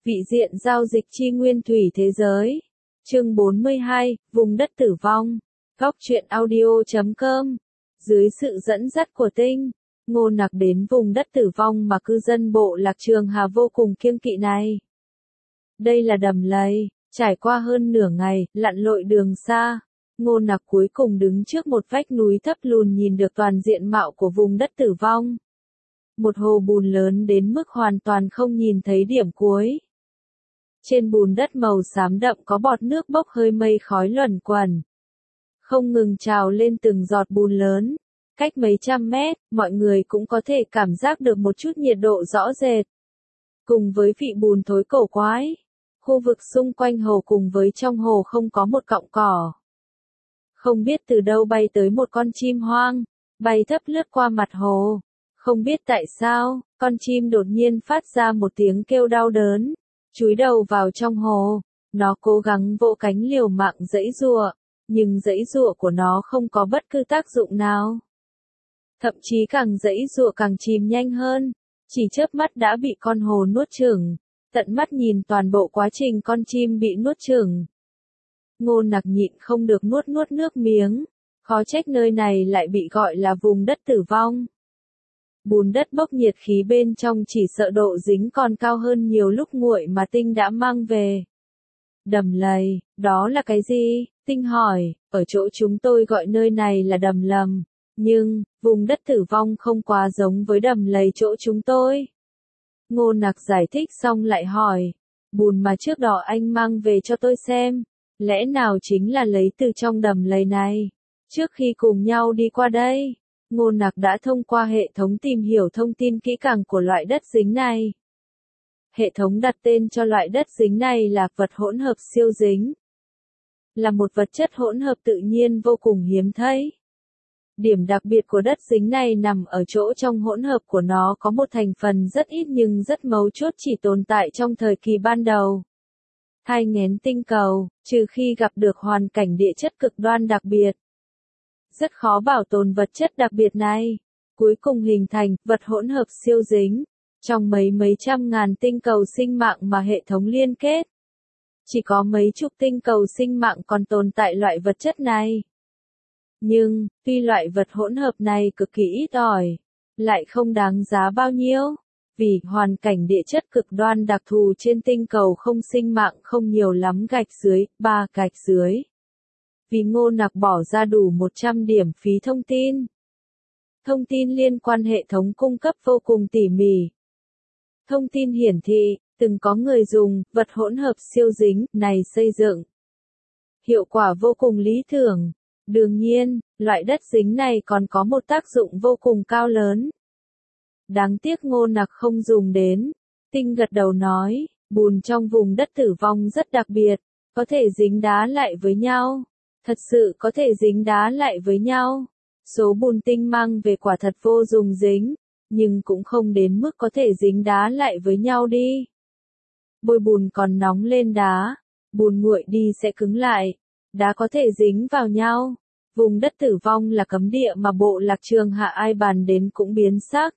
Vị diện giao dịch chi nguyên thủy thế giới. Chương 42, vùng đất tử vong. Góc truyện audio.com. Dưới sự dẫn dắt của Tinh, Ngô Nặc đến vùng đất tử vong mà cư dân bộ lạc Trường Hà vô cùng kiêng kỵ này. Đây là đầm lầy, trải qua hơn nửa ngày, lặn lội đường xa. Ngô Nặc cuối cùng đứng trước một vách núi thấp lùn nhìn được toàn diện mạo của vùng đất tử vong. Một hồ bùn lớn đến mức hoàn toàn không nhìn thấy điểm cuối. Trên bùn đất màu xám đậm có bọt nước bốc hơi mây khói luẩn quẩn. Không ngừng trào lên từng giọt bùn lớn. Cách mấy trăm mét, mọi người cũng có thể cảm giác được một chút nhiệt độ rõ rệt. Cùng với vị bùn thối cổ quái, khu vực xung quanh hồ cùng với trong hồ không có một cọng cỏ. Không biết từ đâu bay tới một con chim hoang, bay thấp lướt qua mặt hồ. Không biết tại sao, con chim đột nhiên phát ra một tiếng kêu đau đớn, chúi đầu vào trong hồ. Nó cố gắng vỗ cánh liều mạng giãy giụa, nhưng giãy giụa của nó không có bất cứ tác dụng nào. Thậm chí càng giãy giụa càng chìm nhanh hơn, chỉ chớp mắt đã bị con hồ nuốt chửng, tận mắt nhìn toàn bộ quá trình con chim bị nuốt chửng. Ngô Nặc nhịn không được nuốt nước miếng, khó trách nơi này lại bị gọi là vùng đất tử vong. Bùn đất bốc nhiệt khí bên trong chỉ sợ độ dính còn cao hơn nhiều lúc nguội mà Tinh đã mang về. Đầm lầy, đó là cái gì? Tinh hỏi, ở chỗ chúng tôi gọi nơi này là đầm lầm, nhưng, vùng đất tử vong không quá giống với đầm lầy chỗ chúng tôi. Ngô Nặc giải thích xong lại hỏi, bùn mà trước đó anh mang về cho tôi xem, lẽ nào chính là lấy từ trong đầm lầy này? Trước khi cùng nhau đi qua đây, Ngô Nặc đã thông qua hệ thống tìm hiểu thông tin kỹ càng của loại đất dính này. Hệ thống đặt tên cho loại đất dính này là vật hỗn hợp siêu dính. Là một vật chất hỗn hợp tự nhiên vô cùng hiếm thấy. Điểm đặc biệt của đất dính này nằm ở chỗ trong hỗn hợp của nó có một thành phần rất ít nhưng rất mấu chốt chỉ tồn tại trong thời kỳ ban đầu. Thai nghén tinh cầu, trừ khi gặp được hoàn cảnh địa chất cực đoan đặc biệt. Rất khó bảo tồn vật chất đặc biệt này. Cuối cùng hình thành vật hỗn hợp siêu dính. Trong mấy trăm ngàn tinh cầu sinh mạng mà hệ thống liên kết. Chỉ có mấy chục tinh cầu sinh mạng còn tồn tại loại vật chất này. Nhưng, tuy loại vật hỗn hợp này cực kỳ ít ỏi, lại không đáng giá bao nhiêu. Vì hoàn cảnh địa chất cực đoan đặc thù trên tinh cầu không sinh mạng không nhiều lắm gạch dưới, 3 gạch dưới. Vì Ngô Nặc bỏ ra đủ 100 điểm phí thông tin. Thông tin liên quan hệ thống cung cấp vô cùng tỉ mỉ. Thông tin hiển thị, từng có người dùng, vật hỗn hợp siêu dính này xây dựng. Hiệu quả vô cùng lý tưởng. Đương nhiên, loại đất dính này còn có một tác dụng vô cùng cao lớn. Đáng tiếc Ngô Nặc không dùng đến. Tinh gật đầu nói, bùn trong vùng đất tử vong rất đặc biệt, có thể dính đá lại với nhau. Thật sự có thể dính đá lại với nhau. Số bùn Tinh mang về quả thật vô dùng dính, nhưng cũng không đến mức có thể dính đá lại với nhau đi. Bôi bùn còn nóng lên đá, bùn nguội đi sẽ cứng lại, đá có thể dính vào nhau. Vùng đất tử vong là cấm địa mà bộ lạc Trường Hạ ai bàn đến cũng biến sắc.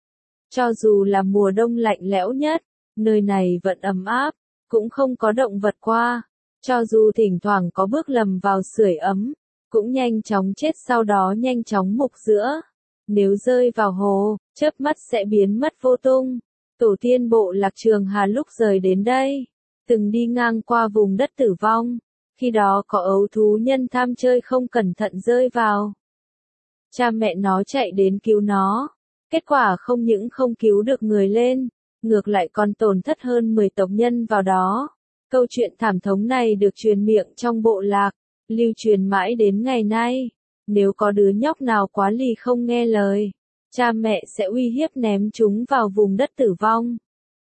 Cho dù là mùa đông lạnh lẽo nhất, nơi này vẫn ấm áp, cũng không có động vật qua. Cho dù thỉnh thoảng có bước lầm vào sưởi ấm, cũng nhanh chóng chết sau đó nhanh chóng mục rữa. Nếu rơi vào hồ, chớp mắt sẽ biến mất vô tung. Tổ tiên bộ lạc Trường Hà lúc rời đến đây, từng đi ngang qua vùng đất tử vong. Khi đó có ấu thú nhân tham chơi không cẩn thận rơi vào. Cha mẹ nó chạy đến cứu nó. Kết quả không những không cứu được người lên, ngược lại còn tổn thất hơn 10 tộc nhân vào đó. Câu chuyện thảm thống này được truyền miệng trong bộ lạc, lưu truyền mãi đến ngày nay. Nếu có đứa nhóc nào quá lì không nghe lời, cha mẹ sẽ uy hiếp ném chúng vào vùng đất tử vong.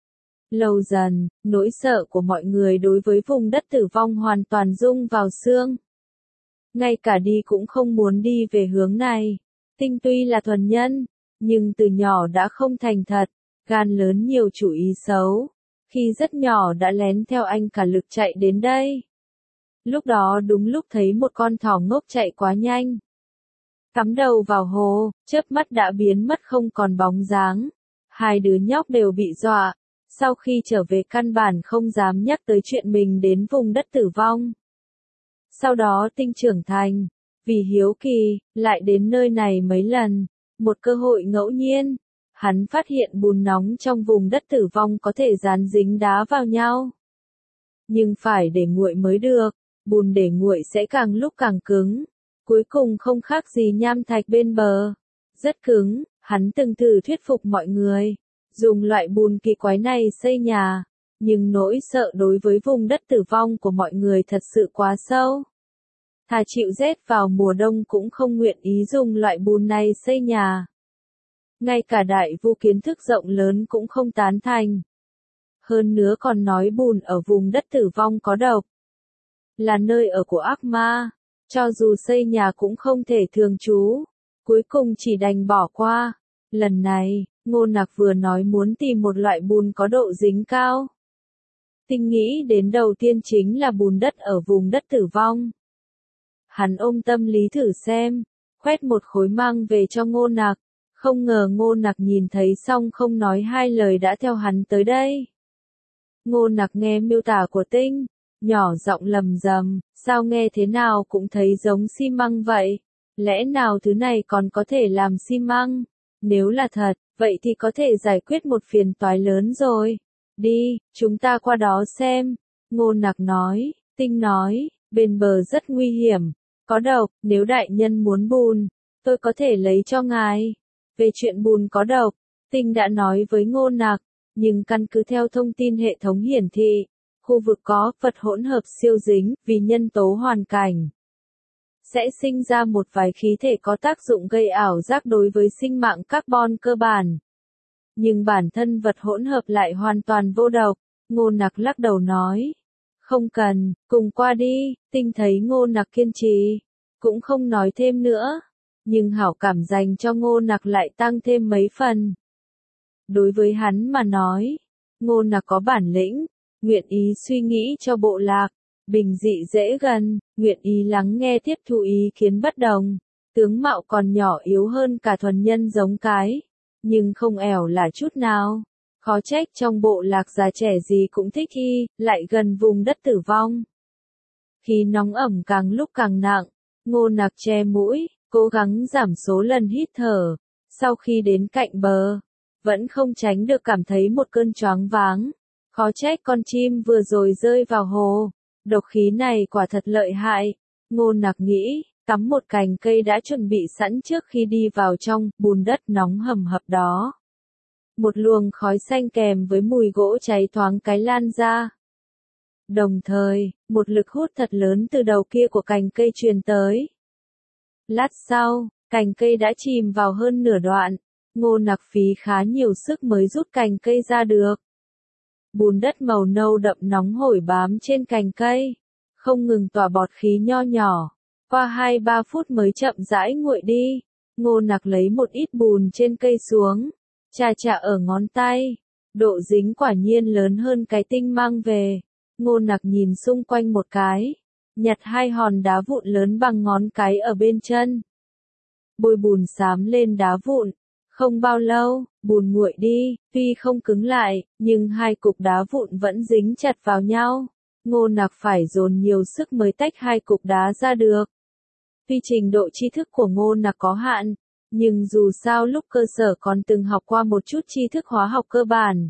Lâu dần, nỗi sợ của mọi người đối với vùng đất tử vong hoàn toàn rung vào xương. Ngay cả đi cũng không muốn đi về hướng này. Tinh tuy là thuần nhân, nhưng từ nhỏ đã không thành thật, gan lớn nhiều chủ ý xấu. Khi rất nhỏ đã lén theo anh cả lực chạy đến đây. Lúc đó đúng lúc thấy một con thỏ ngốc chạy quá nhanh. Cắm đầu vào hồ, chớp mắt đã biến mất không còn bóng dáng. Hai đứa nhóc đều bị dọa. Sau khi trở về căn bản không dám nhắc tới chuyện mình đến vùng đất tử vong. Sau đó Tinh trưởng thành, vì hiếu kỳ, lại đến nơi này mấy lần, một cơ hội ngẫu nhiên, hắn phát hiện bùn nóng trong vùng đất tử vong có thể dán dính đá vào nhau. Nhưng phải để nguội mới được, bùn để nguội sẽ càng lúc càng cứng, cuối cùng không khác gì nham thạch bên bờ. Rất cứng, hắn từng thử thuyết phục mọi người, dùng loại bùn kỳ quái này xây nhà, nhưng nỗi sợ đối với vùng đất tử vong của mọi người thật sự quá sâu. Thà chịu rét vào mùa đông cũng không nguyện ý dùng loại bùn này xây nhà. Ngay cả đại vu kiến thức rộng lớn cũng không tán thành. Hơn nữa còn nói bùn ở vùng đất tử vong có độc. Là nơi ở của ác ma, cho dù xây nhà cũng không thể thường trú. Cuối cùng chỉ đành bỏ qua. Lần này, Ngô Nặc vừa nói muốn tìm một loại bùn có độ dính cao. Tinh nghĩ đến đầu tiên chính là bùn đất ở vùng đất tử vong. Hắn ôm tâm lý thử xem, khoét một khối mang về cho Ngô Nặc. Không ngờ Ngô Nặc nhìn thấy xong không nói hai lời đã theo hắn tới đây. Ngô Nặc nghe miêu tả của Tinh, nhỏ giọng lầm rầm, sao nghe thế nào cũng thấy giống xi măng vậy. Lẽ nào thứ này còn có thể làm xi măng? Nếu là thật, vậy thì có thể giải quyết một phiền toái lớn rồi. Đi, chúng ta qua đó xem. Ngô Nặc nói, Tinh nói, bên bờ rất nguy hiểm, có độc, nếu đại nhân muốn bùn, tôi có thể lấy cho ngài. Về chuyện bùn có độc, Tinh đã nói với Ngô Nặc, nhưng căn cứ theo thông tin hệ thống hiển thị, khu vực có vật hỗn hợp siêu dính, vì nhân tố hoàn cảnh, sẽ sinh ra một vài khí thể có tác dụng gây ảo giác đối với sinh mạng carbon cơ bản. Nhưng bản thân vật hỗn hợp lại hoàn toàn vô độc. Ngô Nặc lắc đầu nói, không cần, cùng qua đi. Tinh thấy Ngô Nặc kiên trì, cũng không nói thêm nữa. Nhưng hảo cảm dành cho Ngô Nặc lại tăng thêm mấy phần. Đối với hắn mà nói, Ngô Nặc có bản lĩnh, nguyện ý suy nghĩ cho bộ lạc, bình dị dễ gần, nguyện ý lắng nghe tiếp thu ý kiến bất đồng, tướng mạo còn nhỏ yếu hơn cả thuần nhân giống cái, nhưng không ẻo là chút nào. Khó trách trong bộ lạc già trẻ gì cũng thích y, lại gần vùng đất tử vong. Khí nóng ẩm càng lúc càng nặng, Ngô Nặc che mũi, cố gắng giảm số lần hít thở. Sau khi đến cạnh bờ, vẫn không tránh được cảm thấy một cơn choáng váng. Khó trách con chim vừa rồi rơi vào hồ. Độc khí này quả thật lợi hại. Ngô Nặc nghĩ, cắm một cành cây đã chuẩn bị sẵn trước khi đi vào trong bùn đất nóng hầm hập đó. Một luồng khói xanh kèm với mùi gỗ cháy thoáng cái lan ra. Đồng thời, một lực hút thật lớn từ đầu kia của cành cây truyền tới. Lát sau, cành cây đã chìm vào hơn nửa đoạn. Ngô Nặc phí khá nhiều sức mới rút cành cây ra được. Bùn đất màu nâu đậm nóng hổi bám trên cành cây, không ngừng tỏa bọt khí nho nhỏ. Qua 2-3 phút mới chậm rãi nguội đi. Ngô Nặc lấy một ít bùn trên cây xuống, chà chà ở ngón tay. Độ dính quả nhiên lớn hơn cái Tinh mang về. Ngô Nặc nhìn xung quanh một cái, nhặt 2 hòn đá vụn lớn bằng ngón cái ở bên chân. Bôi bùn xám lên đá vụn. Không bao lâu, bùn nguội đi, tuy không cứng lại, nhưng 2 cục đá vụn vẫn dính chặt vào nhau. Ngô Nặc phải dồn nhiều sức mới tách 2 cục đá ra được. Tuy trình độ tri thức của Ngô Nặc có hạn, nhưng dù sao lúc cơ sở còn từng học qua một chút tri thức hóa học cơ bản.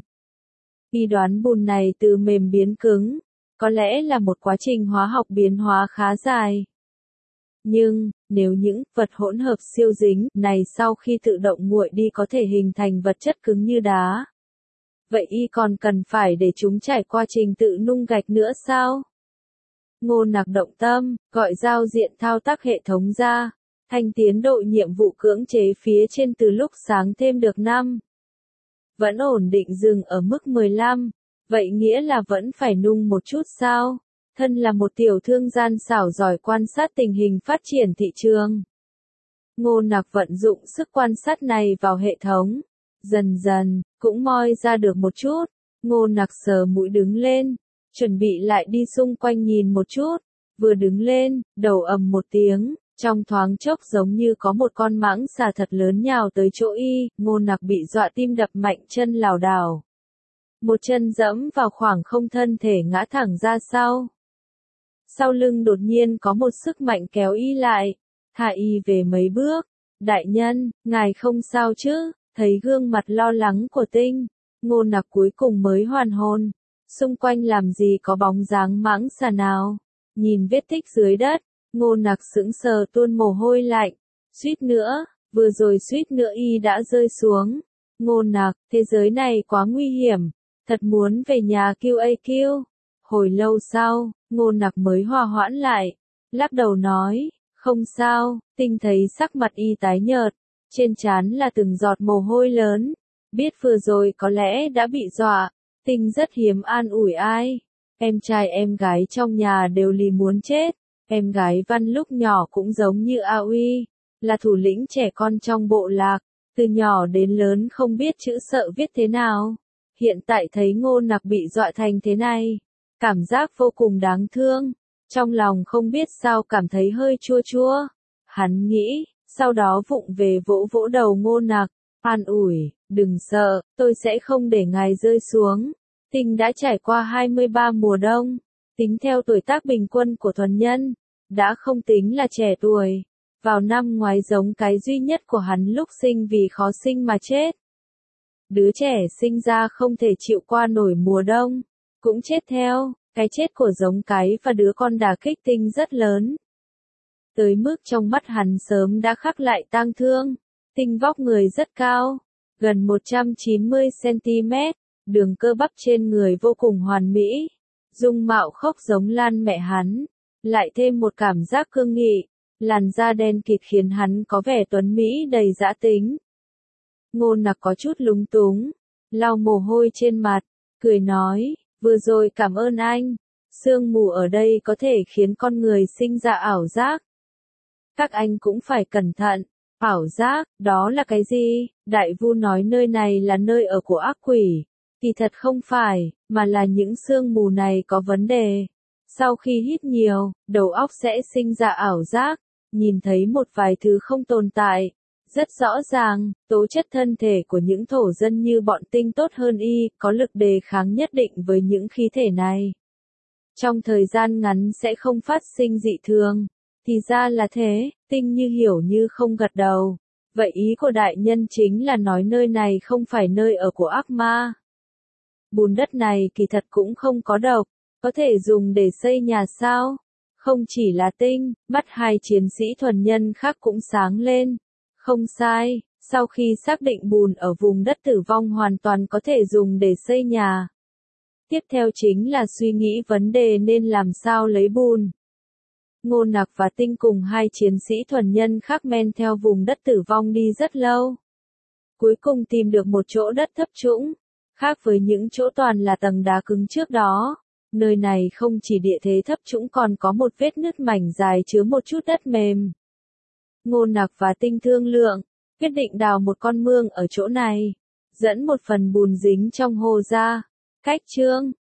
Y đoán bùn này từ mềm biến cứng, có lẽ là một quá trình hóa học biến hóa khá dài. Nhưng, nếu những vật hỗn hợp siêu dính này sau khi tự động nguội đi có thể hình thành vật chất cứng như đá, vậy y còn cần phải để chúng trải qua trình tự nung gạch nữa sao? Ngô Nặc động tâm, gọi giao diện thao tác hệ thống ra, thanh tiến độ nhiệm vụ cưỡng chế phía trên từ lúc sáng thêm được 5. Vẫn ổn định dừng ở mức 15, vậy nghĩa là vẫn phải nung một chút sao? Thân là một tiểu thương gian xảo giỏi quan sát tình hình phát triển thị trường. Ngô Nặc vận dụng sức quan sát này vào hệ thống. Dần dần, cũng moi ra được một chút. Ngô Nặc sờ mũi đứng lên, chuẩn bị lại đi xung quanh nhìn một chút. Vừa đứng lên, đầu ầm một tiếng, trong thoáng chốc giống như có một con mãng xà thật lớn nhào tới chỗ y. Ngô Nặc bị dọa tim đập mạnh chân lảo đảo. một chân dẫm vào khoảng không, thân thể ngã thẳng ra sau. Sau lưng đột nhiên có một sức mạnh kéo y lại, thả y về mấy bước. Đại nhân, ngài không sao chứ? Thấy gương mặt lo lắng của Tinh, Ngô Nặc cuối cùng mới hoàn hồn. Xung quanh làm gì có bóng dáng mãng xà nào. Nhìn vết tích dưới đất, Ngô Nặc sững sờ tuôn mồ hôi lạnh. Suýt nữa, vừa rồi suýt nữa y đã rơi xuống. Ngô Nặc, thế giới này quá nguy hiểm, thật muốn về nhà QAQ. Hồi lâu sau, Ngô Nặc mới hòa hoãn lại, lắc đầu nói, không sao. Tinh thấy sắc mặt y tái nhợt, trên trán là từng giọt mồ hôi lớn, biết vừa rồi có lẽ đã bị dọa. Tinh rất hiếm an ủi ai, em trai em gái trong nhà đều lì muốn chết. Em gái Văn lúc nhỏ cũng giống như A Uy, là thủ lĩnh trẻ con trong bộ lạc, từ nhỏ đến lớn không biết chữ sợ viết thế nào. Hiện tại thấy Ngô Nặc bị dọa thành thế này, cảm giác vô cùng đáng thương, trong lòng không biết sao cảm thấy hơi chua chua. Hắn nghĩ, sau đó vụng về vỗ vỗ đầu Ngô Nặc, an ủi, đừng sợ, tôi sẽ không để ngài rơi xuống. Tinh đã trải qua 23 mùa đông, tính theo tuổi tác bình quân của thuần nhân, đã không tính là trẻ tuổi. Vào năm ngoái giống cái duy nhất của hắn lúc sinh vì khó sinh mà chết. Đứa trẻ sinh ra không thể chịu qua nổi mùa đông, cũng chết theo. Cái chết của giống cái và đứa con đả kích Tinh rất lớn. Tới mức trong mắt hắn sớm đã khắc lại tang thương. Tinh vóc người rất cao, gần 190cm, đường cơ bắp trên người vô cùng hoàn mỹ. Dung mạo khốc giống Lan mẹ hắn, lại thêm một cảm giác cương nghị, làn da đen kịt khiến hắn có vẻ tuấn mỹ đầy dã tính. Ngô Nặc có chút lúng túng, lau mồ hôi trên mặt, cười nói, vừa rồi cảm ơn anh. Sương mù ở đây có thể khiến con người sinh ra ảo giác. Các anh cũng phải cẩn thận. Ảo giác, đó là cái gì? Đại Vu nói nơi này là nơi ở của ác quỷ. Kỳ thật không phải, mà là những sương mù này có vấn đề. Sau khi hít nhiều, đầu óc sẽ sinh ra ảo giác, nhìn thấy một vài thứ không tồn tại. Rất rõ ràng, tố chất thân thể của những thổ dân như bọn Tinh tốt hơn y, có lực đề kháng nhất định với những khí thể này. Trong thời gian ngắn sẽ không phát sinh dị thường. Thì ra là thế, Tinh như hiểu như không gật đầu. Vậy ý của đại nhân chính là nói nơi này không phải nơi ở của ác ma. Bùn đất này kỳ thật cũng không có độc, có thể dùng để xây nhà sao? Không chỉ là Tinh, mắt hai chiến sĩ thuần nhân khác cũng sáng lên. Không sai, sau khi xác định bùn ở vùng đất tử vong hoàn toàn có thể dùng để xây nhà. Tiếp theo chính là suy nghĩ vấn đề nên làm sao lấy bùn. Ngô Nặc và Tinh cùng hai chiến sĩ thuần nhân khác men theo vùng đất tử vong đi rất lâu. Cuối cùng tìm được một chỗ đất thấp trũng, khác với những chỗ toàn là tầng đá cứng trước đó. Nơi này không chỉ địa thế thấp trũng còn có một vết nứt mảnh dài chứa một chút đất mềm. Ngô Nặc và Tinh thương lượng, quyết định đào một con mương ở chỗ này, dẫn một phần bùn dính trong hồ ra. Cách chương